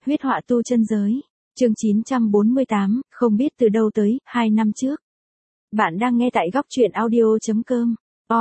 huyết họa tu chân giới. Chương 948, không biết từ đâu tới, 2 năm trước. Bạn đang nghe tại góc truyện audio.com.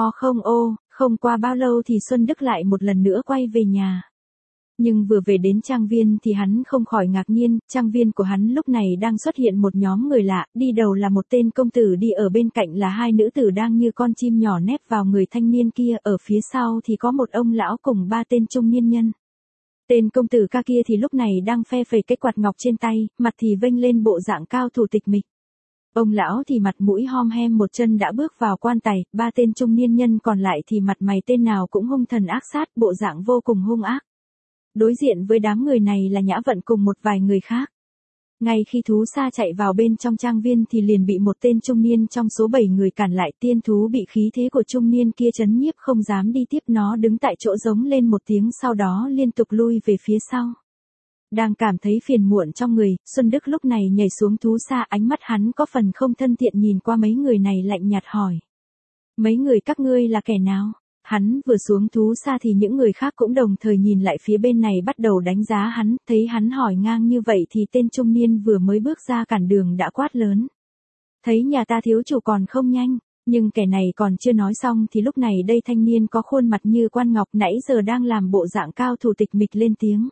Không qua bao lâu thì Xuân Đức lại một lần nữa quay về nhà. Nhưng vừa về đến trang viên thì hắn không khỏi ngạc nhiên, trang viên của hắn lúc này đang xuất hiện một nhóm người lạ, đi đầu là một tên công tử, đi ở bên cạnh là hai nữ tử đang như con chim nhỏ nép vào người thanh niên kia, ở phía sau thì có một ông lão cùng 3 tên trung niên nhân. Tên công tử ca kia thì lúc này đang phe phẩy cái quạt ngọc trên tay, mặt thì vênh lên bộ dạng cao thủ tịch mịch. Ông lão thì mặt mũi hom hem một chân đã bước vào quan tài, 3 tên trung niên nhân còn lại thì mặt mày tên nào cũng hung thần ác sát, bộ dạng vô cùng hung ác. Đối diện với đám người này là Nhã Vận cùng một vài người khác. Ngay khi thú sa chạy vào bên trong trang viên thì liền bị một tên trung niên trong số 7 người cản lại. Tiên thú bị khí thế của trung niên kia chấn nhiếp không dám đi tiếp, nó đứng tại chỗ giống lên một tiếng, sau đó liên tục lui về phía sau. Đang cảm thấy phiền muộn trong người, Xuân Đức lúc này nhảy xuống thú sa, ánh mắt hắn có phần không thân thiện nhìn qua mấy người này lạnh nhạt hỏi. Mấy người các ngươi là kẻ nào? Hắn vừa xuống thú sa thì những người khác cũng đồng thời nhìn lại phía bên này bắt đầu đánh giá hắn, thấy hắn hỏi ngang như vậy thì tên trung niên vừa mới bước ra cản đường đã quát lớn. Thấy nhà ta thiếu chủ còn không nhanh, nhưng kẻ này còn chưa nói xong thì lúc này đây thanh niên có khuôn mặt như quan ngọc nãy giờ đang làm bộ dạng cao thủ tịch mịch lên tiếng.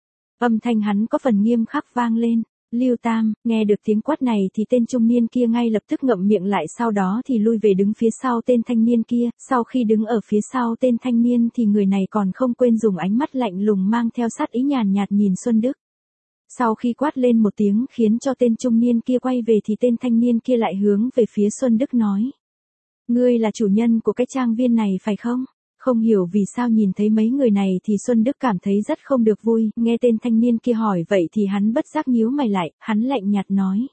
Âm thanh hắn có phần nghiêm khắc vang lên. Lưu Tam, nghe được tiếng quát này thì tên trung niên kia ngay lập tức ngậm miệng lại, sau đó thì lui về đứng phía sau tên thanh niên kia. Sau khi đứng ở phía sau tên thanh niên thì người này còn không quên dùng ánh mắt lạnh lùng mang theo sát ý nhàn nhạt nhìn Xuân Đức. Sau khi quát lên một tiếng khiến cho tên trung niên kia quay về thì tên thanh niên kia lại hướng về phía Xuân Đức nói. Ngươi là chủ nhân của cái trang viên này phải không? Không hiểu vì sao nhìn thấy mấy người này thì Xuân Đức cảm thấy rất không được vui, nghe tên thanh niên kia hỏi vậy thì hắn bất giác nhíu mày lại, hắn lạnh nhạt nói.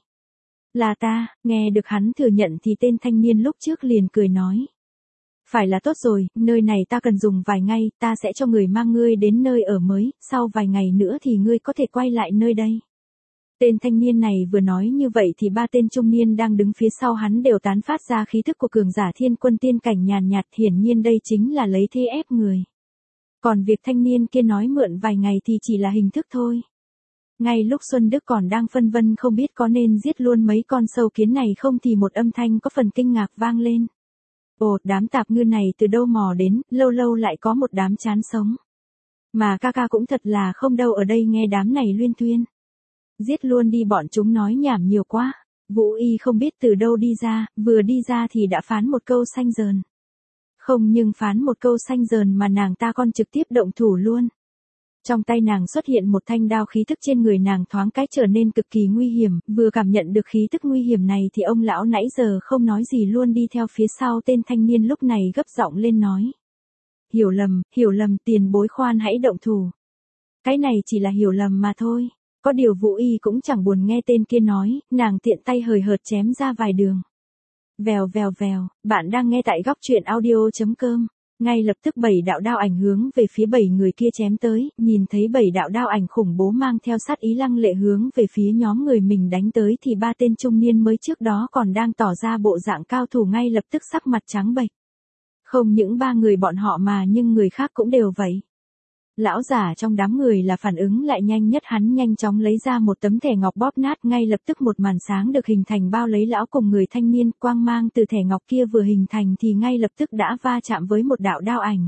Là ta, nghe được hắn thừa nhận thì tên thanh niên lúc trước liền cười nói. Phải là tốt rồi, nơi này ta cần dùng vài ngày, ta sẽ cho người mang ngươi đến nơi ở mới, sau vài ngày nữa thì ngươi có thể quay lại nơi đây. Tên thanh niên này vừa nói như vậy thì 3 tên trung niên đang đứng phía sau hắn đều tán phát ra khí thức của cường giả thiên quân tiên cảnh nhàn nhạt, hiển nhiên đây chính là lấy thế ép người. Còn việc thanh niên kia nói mượn vài ngày thì chỉ là hình thức thôi. Ngay lúc Xuân Đức còn đang phân vân không biết có nên giết luôn mấy con sâu kiến này không thì một âm thanh có phần kinh ngạc vang lên. Ồ, đám tạp ngư này từ đâu mò đến, lâu lâu lại có một đám chán sống. Mà ca ca cũng thật là không đâu, ở đây nghe đám này luyên thuyên. Giết luôn đi, bọn chúng nói nhảm nhiều quá. Vũ Y không biết từ đâu đi ra, vừa đi ra thì đã phán một câu xanh dờn. Không nhưng phán một câu xanh dờn mà nàng ta còn trực tiếp động thủ luôn. Trong tay nàng xuất hiện một thanh đao, khí tức trên người nàng thoáng cái trở nên cực kỳ nguy hiểm, vừa cảm nhận được khí tức nguy hiểm này thì ông lão nãy giờ không nói gì luôn đi theo phía sau tên thanh niên lúc này gấp giọng lên nói. Hiểu lầm, tiền bối khoan hãy động thủ. Cái này chỉ là hiểu lầm mà thôi. Có điều Vũ Y cũng chẳng buồn nghe tên kia nói, nàng tiện tay hời hợt chém ra vài đường. Vèo, bạn đang nghe tại góc truyện audio.com. Ngay lập tức 7 đạo đao ảnh hướng về phía 7 người kia chém tới, nhìn thấy 7 đạo đao ảnh khủng bố mang theo sát ý lăng lệ hướng về phía nhóm người mình đánh tới thì 3 tên trung niên mới trước đó còn đang tỏ ra bộ dạng cao thủ ngay lập tức sắc mặt trắng bệch. Không những 3 người bọn họ mà nhưng người khác cũng đều vậy. Lão giả trong đám người là phản ứng lại nhanh nhất, hắn nhanh chóng lấy ra một tấm thẻ ngọc bóp nát, ngay lập tức một màn sáng được hình thành bao lấy lão cùng người thanh niên, quang mang từ thẻ ngọc kia vừa hình thành thì ngay lập tức đã va chạm với một đạo đao ảnh.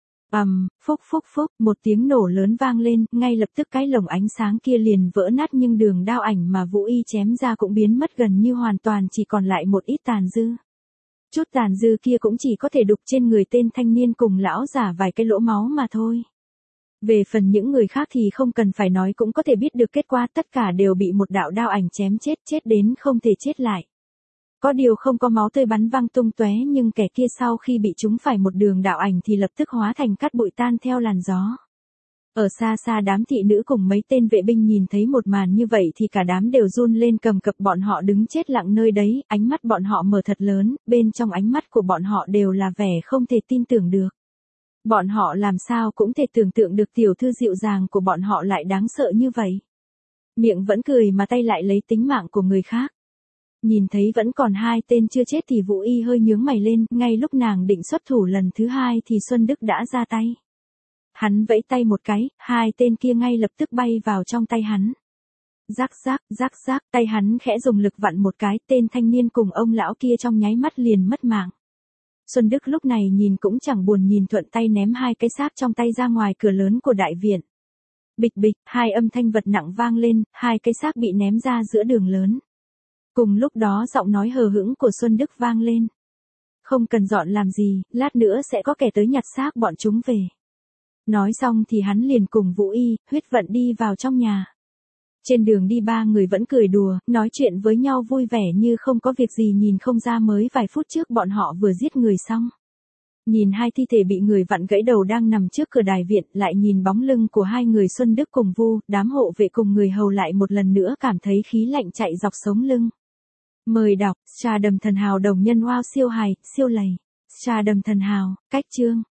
Phúc, một tiếng nổ lớn vang lên, ngay lập tức cái lồng ánh sáng kia liền vỡ nát nhưng đường đao ảnh mà Vũ Y chém ra cũng biến mất gần như hoàn toàn, chỉ còn lại một ít tàn dư. Chút tàn dư kia cũng chỉ có thể đục trên người tên thanh niên cùng lão giả vài cái lỗ máu mà thôi. Về phần những người khác thì không cần phải nói cũng có thể biết được kết quả, tất cả đều bị một đạo đao ảnh chém chết đến không thể chết lại. Có điều không có máu tươi bắn văng tung tóe, nhưng kẻ kia sau khi bị trúng phải một đường đạo ảnh thì lập tức hóa thành cát bụi tan theo làn gió. Ở xa xa đám thị nữ cùng mấy tên vệ binh nhìn thấy một màn như vậy thì cả đám đều run lên cầm cập, bọn họ đứng chết lặng nơi đấy, ánh mắt bọn họ mở thật lớn, bên trong ánh mắt của bọn họ đều là vẻ không thể tin tưởng được. Bọn họ làm sao cũng thể tưởng tượng được tiểu thư dịu dàng của bọn họ lại đáng sợ như vậy. Miệng vẫn cười mà tay lại lấy tính mạng của người khác. Nhìn thấy vẫn còn 2 tên chưa chết thì Vũ Y hơi nhướng mày lên, ngay lúc nàng định xuất thủ lần thứ 2 thì Xuân Đức đã ra tay. Hắn vẫy tay một cái, hai tên kia ngay lập tức bay vào trong tay hắn. Rắc rắc, tay hắn khẽ dùng lực vặn một cái, tên thanh niên cùng ông lão kia trong nháy mắt liền mất mạng. Xuân Đức lúc này nhìn cũng chẳng buồn nhìn thuận tay ném hai cái xác trong tay ra ngoài cửa lớn của đại viện. Bịch bịch, hai âm thanh vật nặng vang lên, hai cái xác bị ném ra giữa đường lớn. Cùng lúc đó giọng nói hờ hững của Xuân Đức vang lên. Không cần dọn làm gì, lát nữa sẽ có kẻ tới nhặt xác bọn chúng về. Nói xong thì hắn liền cùng Vũ Y, Huyết Vận đi vào trong nhà. Trên đường đi ba người vẫn cười đùa, nói chuyện với nhau vui vẻ như không có việc gì, nhìn không ra mới vài phút trước bọn họ vừa giết người xong. Nhìn hai thi thể bị người vặn gãy đầu đang nằm trước cửa đài viện, lại nhìn bóng lưng của hai người Xuân Đức cùng Vu, đám hộ vệ cùng người hầu lại một lần nữa cảm thấy khí lạnh chạy dọc sống lưng. Mời đọc, Trà Đầm Thần Hào đồng nhân wow siêu hài, siêu lầy. Trà Đầm Thần Hào, cách chương.